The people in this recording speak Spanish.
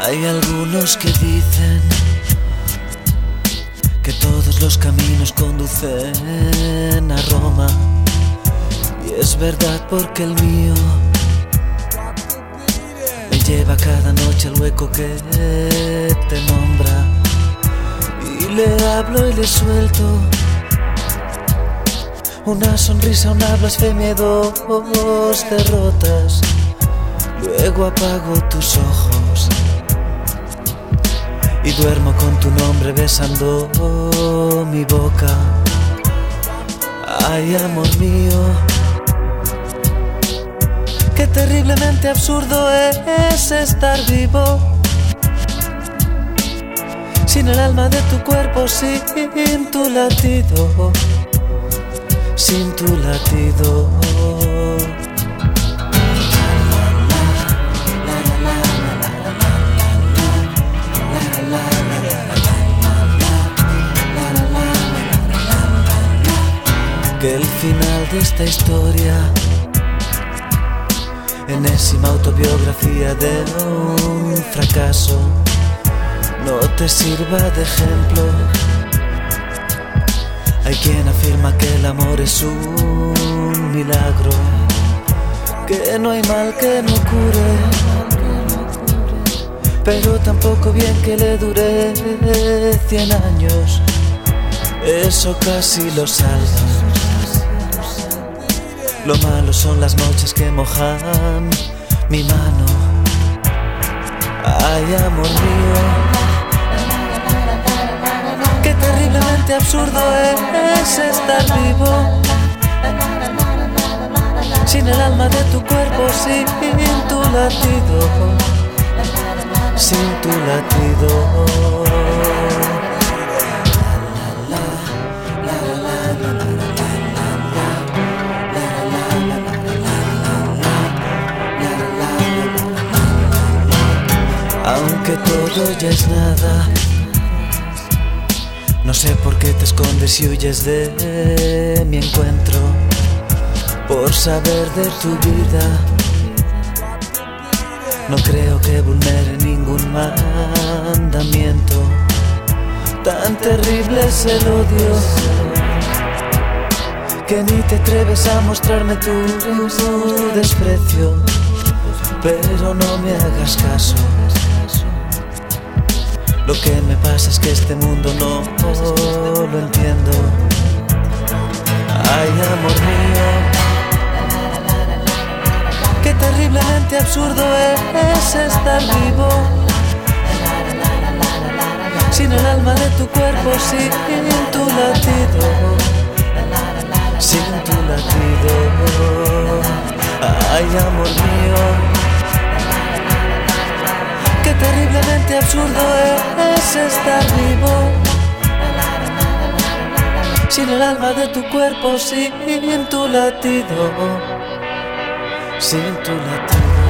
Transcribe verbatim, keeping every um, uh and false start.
Hay algunos que dicen que todos los caminos conducen a Roma, y es verdad porque el mío me lleva cada noche al hueco que te nombra, y le hablo y le suelto una sonrisa, una blasfemia y dos derrotas. Luego apago tus ojos y duermo con tu nombre besando mi boca. Ay, amor mío, qué terriblemente absurdo es estar vivo sin el alma de tu cuerpo, sin tu latido, sin tu latido. Que el final de esta historia, enésima autobiografía de un fracaso, no te sirva de ejemplo. Hay quien afirma que el amor es un milagro, que no hay mal que no cure, pero tampoco bien que le dure cien años. Eso casi lo salva. Lo malo son las noches que mojan mi mano. Ay, amor mío, qué terriblemente absurdo es estar vivo sin el alma de tu cuerpo, sin tu latido, sin tu latido. Aunque todo ya es nada, no sé por qué te escondes y huyes de mi encuentro, por saber de tu vida. No creo que vulnere ningún mandamiento, tan terrible es el odio que ni te atreves a mostrarme tu desprecio. Pero no me hagas caso, lo que me pasa es que este mundo no lo entiendo. Ay, amor mío, qué terriblemente absurdo es estar vivo sin el alma de tu cuerpo, sin tu latido, sin tu latido. Ay, amor mío, qué terriblemente absurdo es estar vivo sin el alma de tu cuerpo, sin tu latido, sin tu latido.